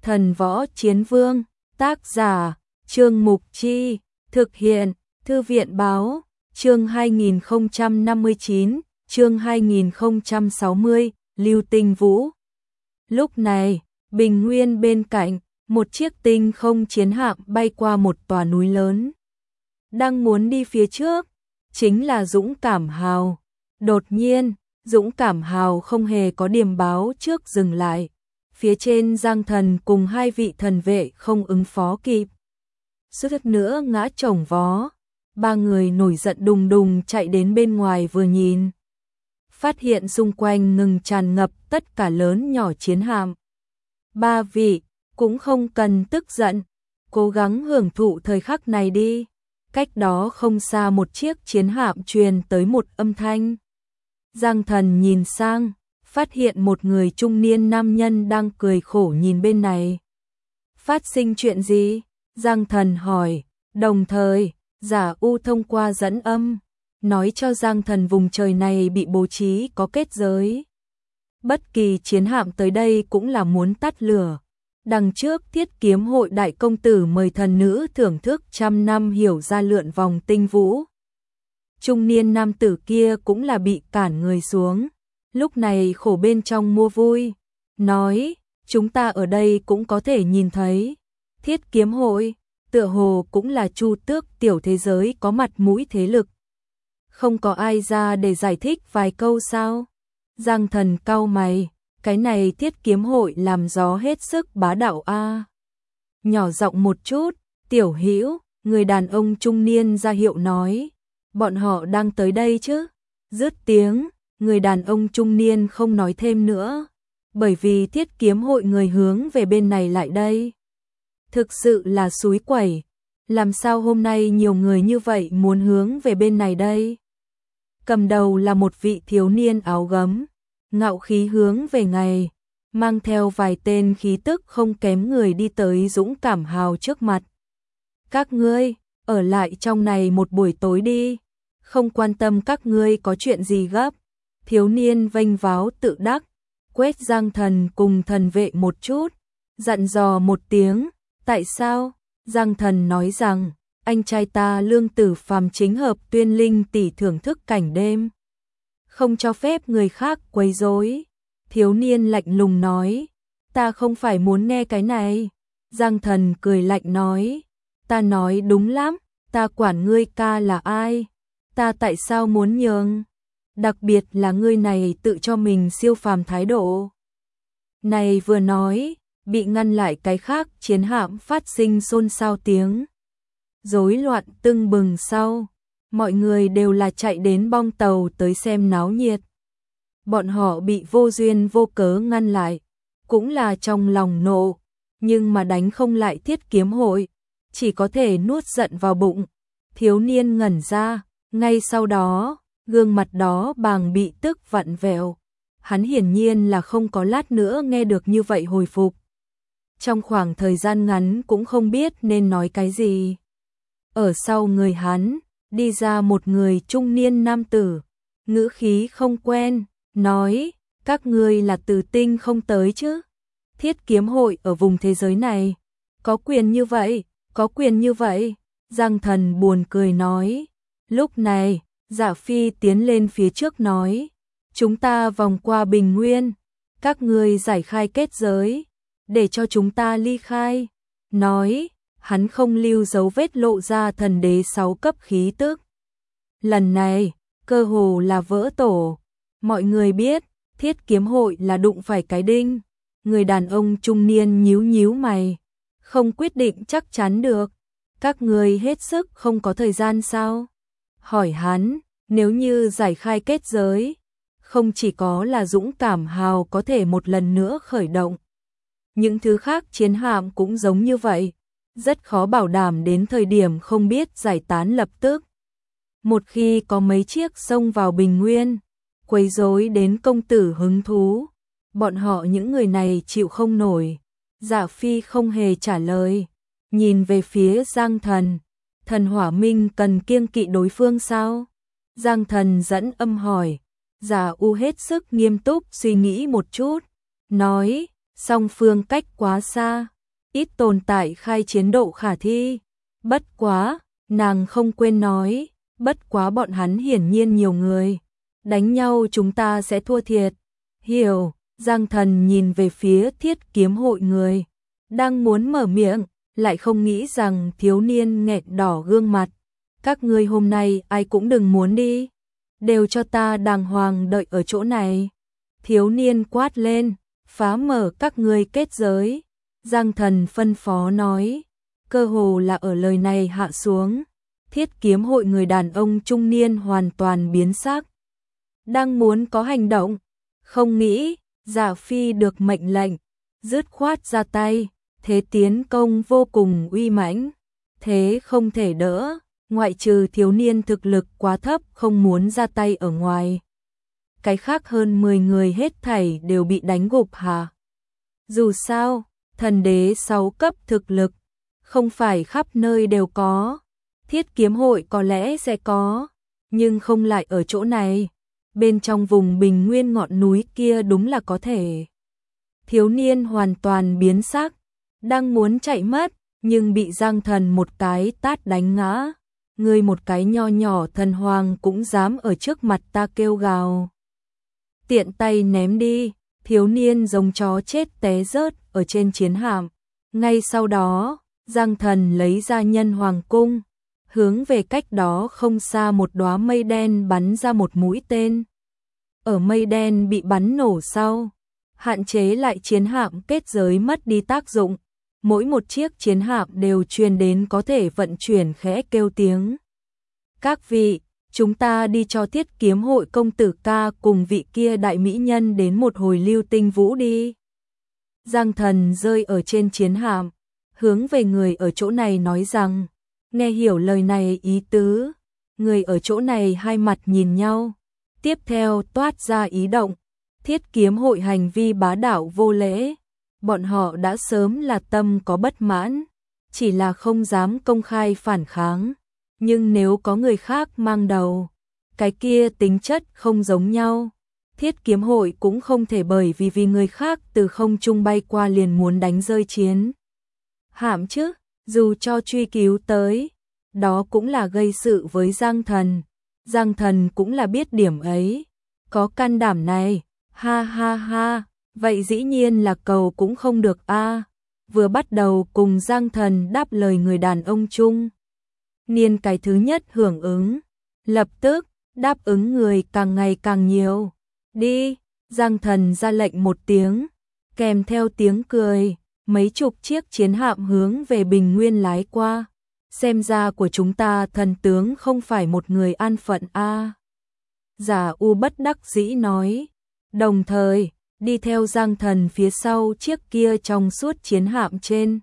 Thần võ chiến vương, tác giả, Trương Mục Chi, thực hiện, Thư viện báo, chương 2059, chương 2060, Lưu Tinh Vũ. Lúc này, bình nguyên bên cạnh, một chiếc tinh không chiến hạm bay qua một tòa núi lớn. Đang muốn đi phía trước, chính là Dũng Cảm Hào. Đột nhiên, Dũng Cảm Hào không hề có điềm báo trước dừng lại. Phía trên Giang Thần cùng hai vị thần vệ không ứng phó kịp. Suýt nữa ngã chồng vó. Ba người nổi giận đùng đùng chạy đến bên ngoài vừa nhìn. Phát hiện xung quanh ngừng tràn ngập tất cả lớn nhỏ chiến hạm. Ba vị, cũng không cần tức giận. Cố gắng hưởng thụ thời khắc này đi. Cách đó không xa một chiếc chiến hạm truyền tới một âm thanh. Giang Thần nhìn sang, phát hiện một người trung niên nam nhân đang cười khổ nhìn bên này. Phát sinh chuyện gì? Giang Thần hỏi, đồng thời, Giả U thông qua dẫn âm, nói cho Giang Thần vùng trời này bị bố trí có kết giới. Bất kỳ chiến hạm tới đây cũng là muốn tắt lửa. Đằng trước Thiết Kiếm hội đại công tử mời thần nữ thưởng thức 100 năm hiểu ra lượn vòng tinh vũ. Trung niên nam tử kia cũng là bị cản người xuống. Lúc này khổ bên trong mua vui. Nói, chúng ta ở đây cũng có thể nhìn thấy. Thiết Kiếm hội, tựa hồ cũng là Chu Tước tiểu thế giới có mặt mũi thế lực. Không có ai ra để giải thích vài câu sao? Giang Thần cau mày, cái này Thiết Kiếm hội làm gió hết sức bá đạo a. Nhỏ giọng một chút, Tiểu Hữu, người đàn ông trung niên ra hiệu nói, bọn họ đang tới đây chứ? Dứt tiếng, người đàn ông trung niên không nói thêm nữa, bởi vì Thiết Kiếm hội người hướng về bên này lại đây. Thực sự là xúi quẩy, làm sao hôm nay nhiều người như vậy muốn hướng về bên này đây? Cầm đầu là một vị thiếu niên áo gấm, ngạo khí hướng về ngày, mang theo vài tên khí tức không kém người đi tới Dũng Cảm Hào trước mặt. Các ngươi, ở lại trong này một buổi tối đi, không quan tâm các ngươi có chuyện gì gấp. Thiếu niên vênh váo tự đắc, quét Giang Thần cùng thần vệ một chút, dặn dò một tiếng, tại sao? Giang Thần nói rằng, anh trai ta Lương Tử Phàm chính hợp tuyên linh tỷ thưởng thức cảnh đêm. Không cho phép người khác quấy rối. Thiếu niên lạnh lùng nói, ta không phải muốn nghe cái này. Giang Thần cười lạnh nói, ta nói đúng lắm, ta quản ngươi ca là ai, ta tại sao muốn nhường, đặc biệt là ngươi này tự cho mình siêu phàm thái độ. Này vừa nói, bị ngăn lại cái khác chiến hạm phát sinh xôn xao tiếng. Rối loạn tưng bừng sau, mọi người đều là chạy đến bong tàu tới xem náo nhiệt. Bọn họ bị vô duyên vô cớ ngăn lại, cũng là trong lòng nộ, nhưng mà đánh không lại Thiết Kiếm hội, chỉ có thể nuốt giận vào bụng. Thiếu niên ngẩn ra, ngay sau đó, gương mặt đó bàng bị tức vặn vẹo. Hắn hiển nhiên là không có lát nữa nghe được như vậy hồi phục. Trong khoảng thời gian ngắn cũng không biết nên nói cái gì. Ở sau người hắn, đi ra một người trung niên nam tử, ngữ khí không quen, nói, các ngươi là từ tinh không tới chứ? Thiết Kiếm hội ở vùng thế giới này, có quyền như vậy, có quyền như vậy. Giang Thần buồn cười nói, lúc này, Dạ Phi tiến lên phía trước nói, chúng ta vòng qua bình nguyên, các ngươi giải khai kết giới, để cho chúng ta ly khai. Nói, hắn không lưu dấu vết lộ ra thần đế 6 cấp khí tức. Lần này, cơ hồ là vỡ tổ. Mọi người biết, Thiết Kiếm hội là đụng phải cái đinh. Người đàn ông trung niên nhíu nhíu mày, không quyết định chắc chắn được. Các ngươi hết sức không có thời gian sao? Hỏi hắn, nếu như giải khai kết giới, không chỉ có là Dũng Cảm Hào có thể một lần nữa khởi động. Những thứ khác chiến hạm cũng giống như vậy, rất khó bảo đảm đến thời điểm không biết giải tán lập tức. Một khi có mấy chiếc xông vào bình nguyên, quấy rối đến công tử hứng thú, bọn họ những người này chịu không nổi. Dạ Phi không hề trả lời, nhìn về phía Giang Thần, thần hỏa minh cần kiêng kỵ đối phương sao? Giang Thần dẫn âm hỏi, Dạ U hết sức nghiêm túc suy nghĩ một chút, nói, song phương cách quá xa, ít tồn tại khai chiến độ khả thi. Bất quá, nàng không quên nói, bất quá bọn hắn hiển nhiên nhiều người. Đánh nhau chúng ta sẽ thua thiệt. Hiểu, Giang Thần nhìn về phía Thiết Kiếm hội người. Đang muốn mở miệng, lại không nghĩ rằng thiếu niên nghẹt đỏ gương mặt. Các ngươi hôm nay ai cũng đừng muốn đi. Đều cho ta đàng hoàng đợi ở chỗ này. Thiếu niên quát lên, phá mở các ngươi kết giới. Giang Thần phân phó nói, cơ hồ là ở lời này hạ xuống. Thiết Kiếm hội người đàn ông trung niên hoàn toàn biến sắc. Đang muốn có hành động, không nghĩ, Dạ Phi được mệnh lệnh, dứt khoát ra tay, thế tiến công vô cùng uy mãnh, thế không thể đỡ, ngoại trừ thiếu niên thực lực quá thấp không muốn ra tay ở ngoài. Cái khác hơn 10 người hết thảy đều bị đánh gục hả? Dù sao, thần đế 6 cấp thực lực, không phải khắp nơi đều có. Thiết Kiếm hội có lẽ sẽ có, nhưng không lại ở chỗ này. Bên trong vùng bình nguyên ngọn núi kia đúng là có thể. Thiếu niên hoàn toàn biến sắc, đang muốn chạy mất, nhưng bị Giang Thần một cái tát đánh ngã. Ngươi một cái nho nhỏ thần hoàng cũng dám ở trước mặt ta kêu gào. Tiện tay ném đi, thiếu niên giống chó chết té rớt ở trên chiến hạm. Ngay sau đó, Giang Thần lấy ra nhân hoàng cung, hướng về cách đó không xa một đóa mây đen bắn ra một mũi tên. Ở mây đen bị bắn nổ sau, hạn chế lại chiến hạm kết giới mất đi tác dụng. Mỗi một chiếc chiến hạm đều truyền đến có thể vận chuyển khẽ kêu tiếng. Các vị, chúng ta đi cho Thiết Kiếm hội công tử ca cùng vị kia đại mỹ nhân đến một hồi lưu tinh vũ đi. Giang Thần rơi ở trên chiến hạm, hướng về người ở chỗ này nói rằng, nghe hiểu lời này ý tứ, người ở chỗ này hai mặt nhìn nhau, tiếp theo toát ra ý động, Thiết Kiếm hội hành vi bá đạo vô lễ, bọn họ đã sớm là tâm có bất mãn, chỉ là không dám công khai phản kháng, nhưng nếu có người khác mang đầu, cái kia tính chất không giống nhau. Thiết Kiếm hội cũng không thể bởi vì người khác từ không trung bay qua liền muốn đánh rơi chiến hạm chứ, dù cho truy cứu tới, đó cũng là gây sự với Giang Thần. Giang Thần cũng là biết điểm ấy, có can đảm này, ha ha ha, vậy dĩ nhiên là cầu cũng không được a. Vừa bắt đầu cùng Giang Thần đáp lời người đàn ông chung niên cái thứ nhất hưởng ứng, lập tức đáp ứng người càng ngày càng nhiều. Đi, Giang Thần ra lệnh một tiếng, kèm theo tiếng cười, mấy chục chiếc chiến hạm hướng về Bình Nguyên lái qua. Xem ra của chúng ta thần tướng không phải một người an phận a. Giả U bất đắc dĩ nói, đồng thời đi theo Giang Thần phía sau chiếc kia trong suốt chiến hạm trên.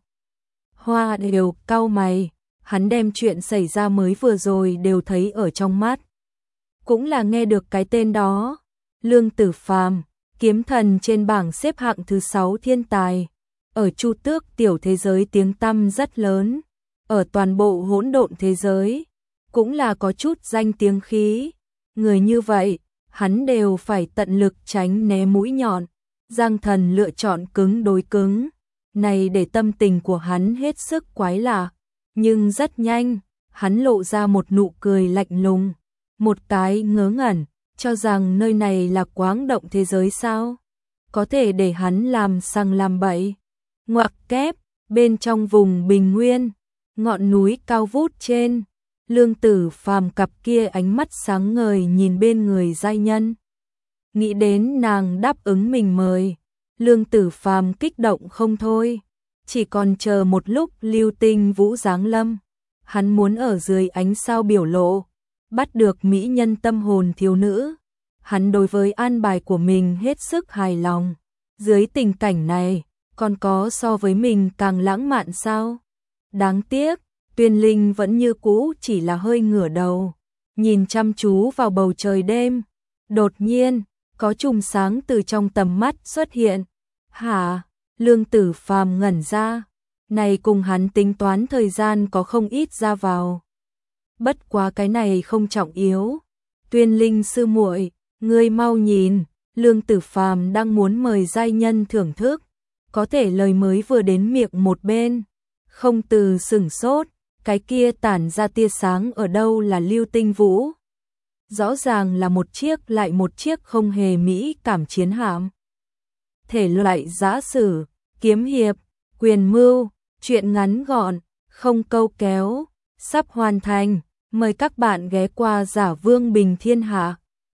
Hoa đều cau mày, hắn đem chuyện xảy ra mới vừa rồi đều thấy ở trong mắt. Cũng là nghe được cái tên đó, Lương Tử Phàm, kiếm thần trên bảng xếp hạng thứ 6 thiên tài, ở Chu Tước tiểu thế giới tiếng tăm rất lớn, ở toàn bộ hỗn độn thế giới cũng là có chút danh tiếng khí. Người như vậy, hắn đều phải tận lực tránh né mũi nhọn. Giang Thần lựa chọn cứng đối cứng, này để tâm tình của hắn hết sức quái lạ, nhưng rất nhanh, hắn lộ ra một nụ cười lạnh lùng, một cái ngớ ngẩn, cho rằng nơi này là quáng động thế giới sao? Có thể để hắn làm sằng làm bậy. Ngoặc kép, bên trong vùng Bình Nguyên, ngọn núi cao vút trên, Lương Tử Phàm cặp kia ánh mắt sáng ngời nhìn bên người giai nhân. Nghĩ đến nàng đáp ứng mình mời, Lương Tử Phàm kích động không thôi, chỉ còn chờ một lúc lưu tinh vũ giáng lâm. Hắn muốn ở dưới ánh sao biểu lộ, bắt được mỹ nhân tâm hồn thiếu nữ. Hắn đối với an bài của mình hết sức hài lòng. Dưới tình cảnh này, còn có so với mình càng lãng mạn sao? Đáng tiếc, Tuyên Linh vẫn như cũ chỉ là hơi ngửa đầu, nhìn chăm chú vào bầu trời đêm. Đột nhiên, có chùm sáng từ trong tầm mắt xuất hiện. Hả? Lương Tử Phàm ngẩn ra. Này cùng hắn tính toán thời gian có không ít ra vào. Bất quá cái này không trọng yếu. Tuyên Linh sư muội, ngươi mau nhìn, Lương Tử Phàm đang muốn mời giai nhân thưởng thức. có thể lời mới vừa đến miệng một bên, không từ sửng sốt, cái kia tản ra tia sáng ở đâu là Lưu Tinh Vũ. Rõ ràng là một chiếc lại một chiếc không hề mỹ cảm chiến hạm. Thể loại giã sử, kiếm hiệp, quyền mưu, truyện ngắn gọn, không câu kéo, sắp hoàn thành. Mời các bạn ghé qua Giả Vương Bình Thiên Hạ.